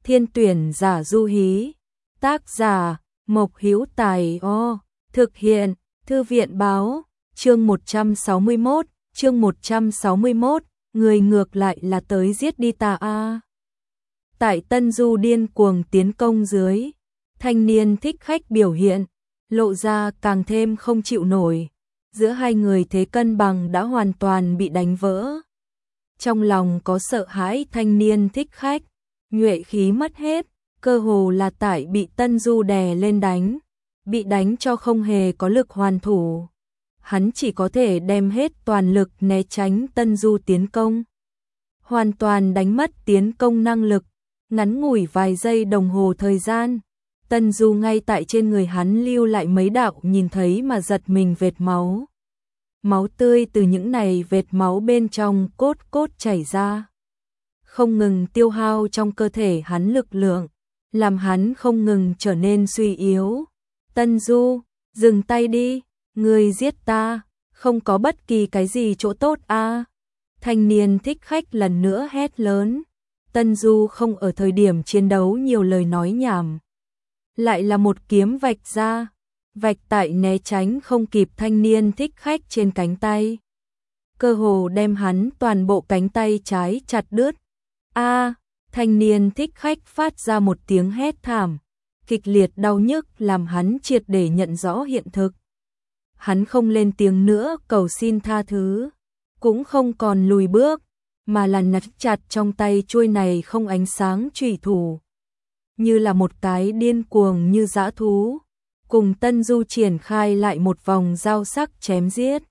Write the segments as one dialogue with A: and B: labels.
A: Thiên tuyển giả Du Hí. Tác giả Mộc Hữu Tài. Thực hiện Thư viện báo. Chương 161, người ngược lại là tới giết đi ta a. Tại Tân Du điên cuồng tiến công dưới, thanh niên thích khách biểu hiện, lộ ra càng thêm không chịu nổi. Giữa hai người thế cân bằng đã hoàn toàn bị đánh vỡ. Trong lòng có sợ hãi thanh niên thích khách, nhuệ khí mất hết, cơ hồ là tại bị Tân Du đè lên đánh, bị đánh cho không hề có lực hoàn thủ. Hắn chỉ có thể đem hết toàn lực né tránh Tân Du tiến công. Hoàn toàn đánh mất tiến công năng lực, ngắn ngủi vài giây đồng hồ thời gian. Tân Du ngay tại trên người hắn lưu lại mấy đạo nhìn thấy mà giật mình vệt máu. Máu tươi từ những này vệt máu bên trong cốt chảy ra, không ngừng tiêu hao trong cơ thể hắn lực lượng, làm hắn không ngừng trở nên suy yếu. Tân Du, dừng tay đi, ngươi giết ta, không có bất kỳ cái gì chỗ tốt a. Thanh niên thích khách lần nữa hét lớn. Tân Du không ở thời điểm chiến đấu nhiều lời nói nhảm, lại là một kiếm vạch ra, vạch tại né tránh không kịp thanh niên thích khách trên cánh tay, cơ hồ đem hắn toàn bộ cánh tay trái chặt đứt. A, thanh niên thích khách phát ra một tiếng hét thảm, kịch liệt đau nhức làm hắn triệt để nhận rõ hiện thực. Hắn không lên tiếng nữa cầu xin tha thứ, cũng không còn lùi bước, mà là nắm chặt trong tay chuôi này không ánh sáng chủy thủ, như là một cái điên cuồng như dã thú, cùng Tân Du triển khai lại một vòng giao sắc chém giết.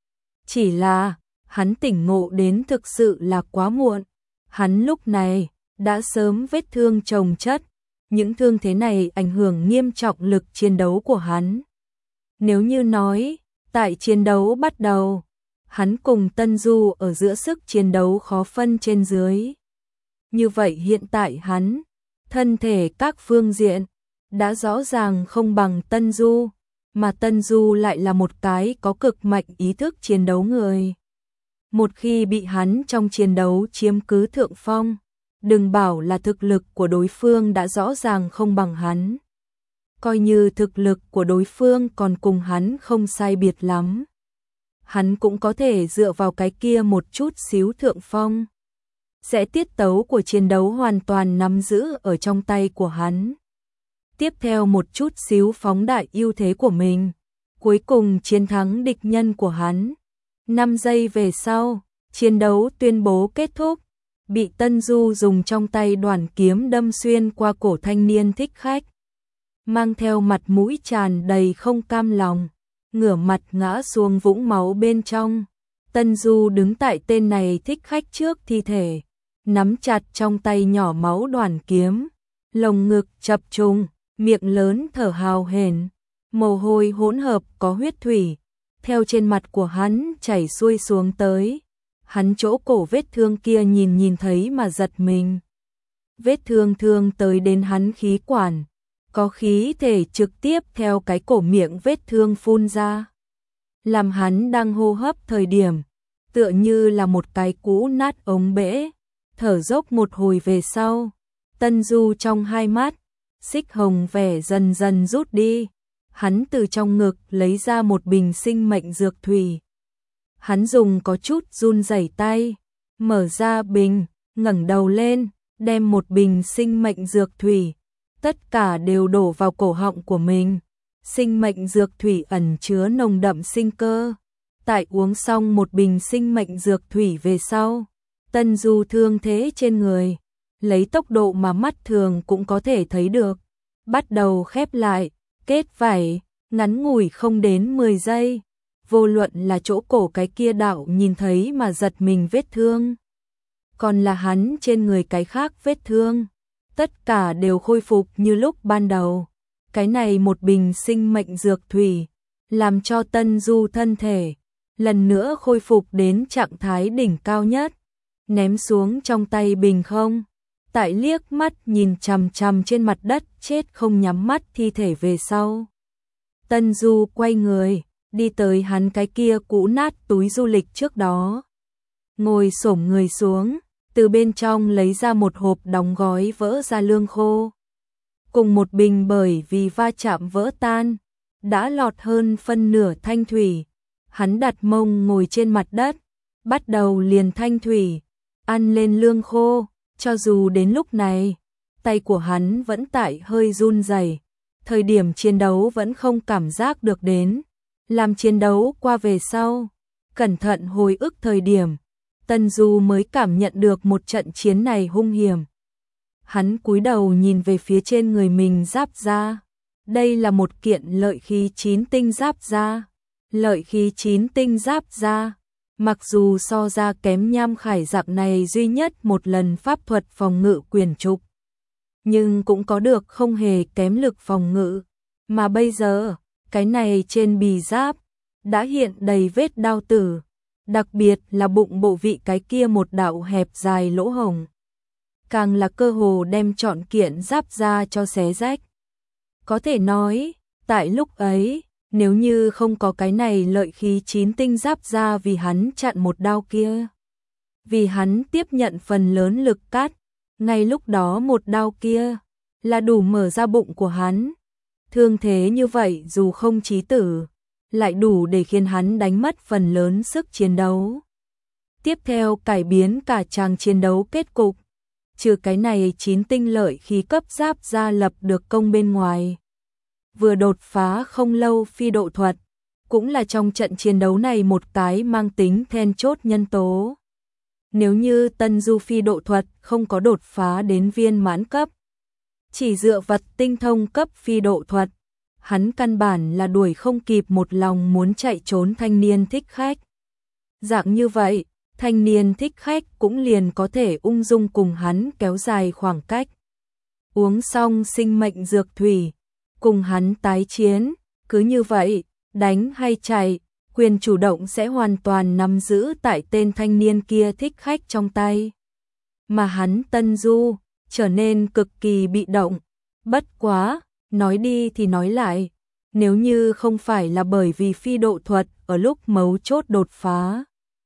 A: Chỉ là, hắn tỉnh ngộ đến thực sự là quá muộn, hắn lúc này đã sớm vết thương chồng chất, những thương thế này ảnh hưởng nghiêm trọng lực chiến đấu của hắn. Nếu như nói, tại chiến đấu bắt đầu, hắn cùng Tân Du ở giữa sức chiến đấu khó phân trên dưới. Như vậy hiện tại hắn, thân thể các phương diện, đã rõ ràng không bằng Tân Du, mà Tân Du lại là một cái có cực mạnh ý thức chiến đấu người. Một khi bị hắn trong chiến đấu chiếm cứ thượng phong, đừng bảo là thực lực của đối phương đã rõ ràng không bằng hắn. Coi như thực lực của đối phương còn cùng hắn không sai biệt lắm, hắn cũng có thể dựa vào cái kia một chút xíu thượng phong. Sẽ tiết tấu của chiến đấu hoàn toàn nắm giữ ở trong tay của hắn. Tiếp theo một chút xíu phóng đại ưu thế của mình, cuối cùng chiến thắng địch nhân của hắn. 5 giây về sau, chiến đấu tuyên bố kết thúc, bị Tân Du dùng trong tay đoản kiếm đâm xuyên qua cổ thanh niên thích khách. Mang theo mặt mũi tràn đầy không cam lòng, ngửa mặt ngã xuống vũng máu bên trong. Tân Du đứng tại tên này thích khách trước thi thể, nắm chặt trong tay nhỏ máu đoản kiếm, lồng ngực chập trùng, miệng lớn thở hào hển, mồ hôi hỗn hợp có huyết thủy theo trên mặt của hắn chảy xuôi xuống tới. Hắn chỗ cổ vết thương kia nhìn thấy mà giật mình. Vết thương tới đến hắn khí quản, có khí thể trực tiếp theo cái cổ miệng vết thương phun ra, làm hắn đang hô hấp thời điểm, tựa như là một cái cũ nát ống bể. Thở dốc một hồi về sau, Tân Du trong hai mắt, xích hồng vẻ dần dần rút đi. Hắn từ trong ngực lấy ra một bình sinh mệnh dược thủy. Hắn dùng có chút run rẩy tay, mở ra bình, ngẩng đầu lên, đem một bình sinh mệnh dược thủy, tất cả đều đổ vào cổ họng của mình. Sinh mệnh dược thủy ẩn chứa nồng đậm sinh cơ. Tại uống xong một bình sinh mệnh dược thủy về sau, Tân Du thương thế trên người, lấy tốc độ mà mắt thường cũng có thể thấy được, bắt đầu khép lại, kết vảy, ngắn ngủi không đến 10 giây. Vô luận là chỗ cổ cái kia đạo nhìn thấy mà giật mình vết thương, còn là hắn trên người cái khác vết thương, tất cả đều khôi phục như lúc ban đầu. Cái này một bình sinh mệnh dược thủy, làm cho Tân Du thân thể lần nữa khôi phục đến trạng thái đỉnh cao nhất. Ném xuống trong tay bình không, tại liếc mắt nhìn chằm chằm trên mặt đất chết không nhắm mắt thi thể về sau, Tân Du quay người, đi tới hắn cái kia cũ nát túi du lịch trước đó, ngồi xổm người xuống, từ bên trong lấy ra một hộp đóng gói vỡ ra lương khô. Cùng một bình bởi vì va chạm vỡ tan, đã lọt hơn phân nửa thanh thủy. Hắn đặt mông ngồi trên mặt đất, bắt đầu liền thanh thủy, ăn lên lương khô, cho dù đến lúc này, tay của hắn vẫn tại hơi run rẩy, thời điểm chiến đấu vẫn không cảm giác được đến. Làm chiến đấu qua về sau, cẩn thận hồi ức thời điểm, Tân Du mới cảm nhận được một trận chiến này hung hiểm. Hắn cúi đầu nhìn về phía trên người mình giáp da. Đây là một kiện lợi khí 9 tinh giáp da. Lợi khí 9 tinh giáp da, mặc dù so ra kém Nham Khải Giặc này duy nhất một lần pháp thuật phòng ngự quyền trục, nhưng cũng có được không hề kém lực phòng ngự. Mà bây giờ, cái này trên bì giáp đã hiện đầy vết đao tử, đặc biệt là bụng bộ vị cái kia một đạo hẹp dài lỗ hổng, càng là cơ hồ đem trọn kiện giáp da cho xé rách. Có thể nói, tại lúc ấy, nếu như không có cái này lợi khí 9 tinh giáp da vì hắn chặn một đao kia, vì hắn tiếp nhận phần lớn lực cắt, ngay lúc đó một đao kia là đủ mở ra bụng của hắn. Thương thế như vậy dù không chí tử, lại đủ để khiến hắn đánh mất phần lớn sức chiến đấu. Tiếp theo cải biến cả chàng chiến đấu kết cục, trừ cái này 9 tinh lợi khí cấp giáp da lập được công bên ngoài. Vừa đột phá không lâu phi độ thuật, cũng là trong trận chiến đấu này một cái mang tính then chốt nhân tố. Nếu như Tân Du phi độ thuật không có đột phá đến viên mãn cấp, chỉ dựa vật tinh thông cấp phi độ thuật, hắn căn bản là đuổi không kịp một lòng muốn chạy trốn thanh niên thích khách. Dạng như vậy, thanh niên thích khách cũng liền có thể ung dung cùng hắn kéo dài khoảng cách. Uống xong sinh mệnh dược thủy, cùng hắn tái chiến, cứ như vậy, đánh hay chạy, quyền chủ động sẽ hoàn toàn nắm giữ tại tên thanh niên kia thích khách trong tay. Mà hắn Tân Du trở nên cực kỳ bị động. Bất quá, nói đi thì nói lại, nếu như không phải là bởi vì phi độ thuật ở lúc mấu chốt đột phá,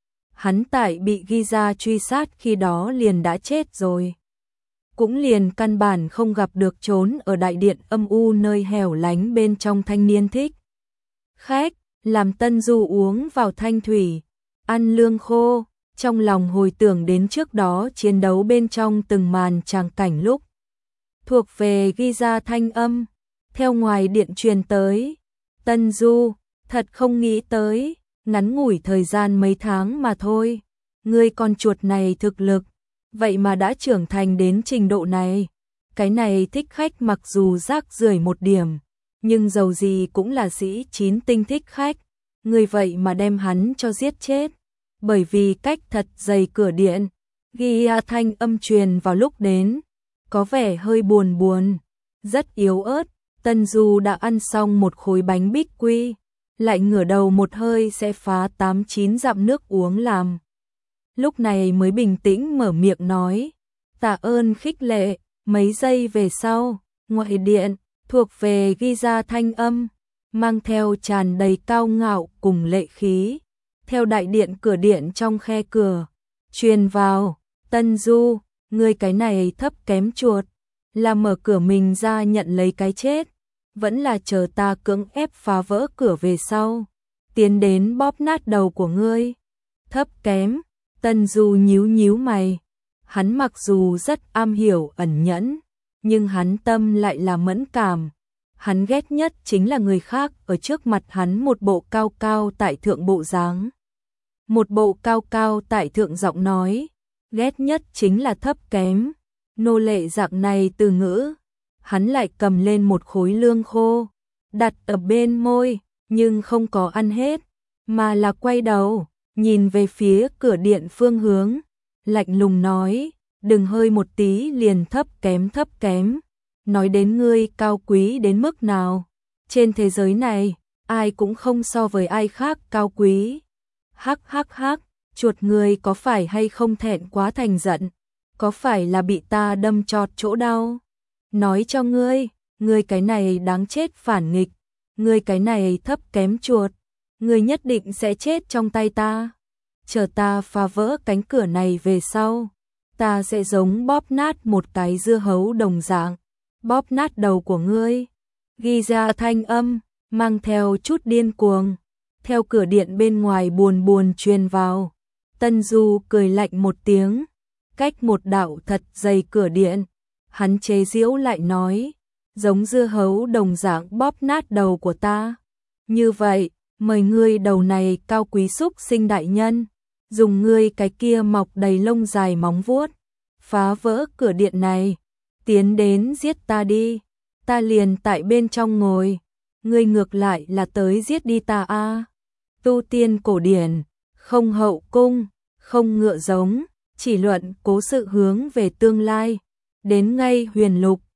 A: hắn tại bị ghi ra truy sát khi đó liền đã chết rồi. Cũng liền căn bản không gặp được trốn ở đại điện âm u nơi hẻo lánh bên trong thanh niên thích khách, làm Tân Du uống vào thanh thủy, ăn lương khô, trong lòng hồi tưởng đến trước đó chiến đấu bên trong từng màn tràng cảnh lúc thuộc về ghi ra thanh âm, theo ngoài điện truyền tới. Tân Du, thật không nghĩ tới, ngắn ngủi thời gian mấy tháng mà thôi, ngươi con chuột này thực lực, vậy mà đã trưởng thành đến trình độ này. Cái này thích khách mặc dù rác rưởi một điểm, nhưng dầu gì cũng là sĩ 9 tinh thích khách, ngươi vậy mà đem hắn cho giết chết. Bởi vì cách thật dày cửa điện, ghi thanh âm truyền vào lúc đến, có vẻ hơi buồn buồn, rất yếu ớt. Tân Du đã ăn xong một khối bánh bích quy, lại ngửa đầu một hơi sẽ phá 8-9 dặm nước uống làm. Lúc này mới bình tĩnh mở miệng nói, tạ ơn khích lệ. Mấy giây về sau, ngoại điện, thuộc về ghi ra thanh âm, mang theo tràn đầy cao ngạo cùng lệ khí, theo đại điện cửa điện trong khe cửa, truyền vào. Tân Du, ngươi cái này thấp kém chuột, là mở cửa mình ra nhận lấy cái chết, vẫn là chờ ta cưỡng ép phá vỡ cửa về sau, tiến đến bóp nát đầu của ngươi. Thấp kém. Tân Du nhíu nhíu mày, hắn mặc dù rất am hiểu ẩn nhẫn, nhưng hắn tâm lại là mẫn cảm. Hắn ghét nhất chính là người khác ở trước mặt hắn một bộ cao cao tại thượng bộ dáng, một bộ cao cao tại thượng giọng nói, ghét nhất chính là thấp kém. Nô lệ dạng này từ ngữ, hắn lại cầm lên một khối lương khô, đặt ở bên môi, nhưng không có ăn hết, mà là quay đầu, nhìn về phía cửa điện phương hướng, lạnh lùng nói, đừng hơi một tí liền thấp kém, nói đến ngươi cao quý đến mức nào, trên thế giới này, ai cũng không so với ai khác cao quý. Hắc hắc hắc, chuột ngươi có phải hay không thẹn quá thành giận, có phải là bị ta đâm chọt chỗ đau? Nói cho ngươi cái này đáng chết phản nghịch, ngươi cái này thấp kém chuột, ngươi nhất định sẽ chết trong tay ta. Chờ ta phá vỡ cánh cửa này về sau, ta sẽ giống bóp nát một cái dưa hấu đồng dạng, bóp nát đầu của ngươi. Ghi ra thanh âm, mang theo chút điên cuồng, theo cửa điện bên ngoài buồn buồn truyền vào. Tân Du cười lạnh một tiếng, cách một đạo thật dày cửa điện, hắn chế giễu lại nói, giống dưa hấu đồng dạng bóp nát đầu của ta. Như vậy, mời ngươi đầu này cao quý xúc sinh đại nhân, dùng ngươi cái kia mọc đầy lông dài móng vuốt, phá vỡ cửa điện này, tiến đến giết ta đi, ta liền tại bên trong ngồi, ngươi ngược lại là tới giết đi ta a. Tu tiên cổ điển, không hậu cung, không ngựa giống, chỉ luận cố sự hướng về tương lai, đến ngay huyền lục,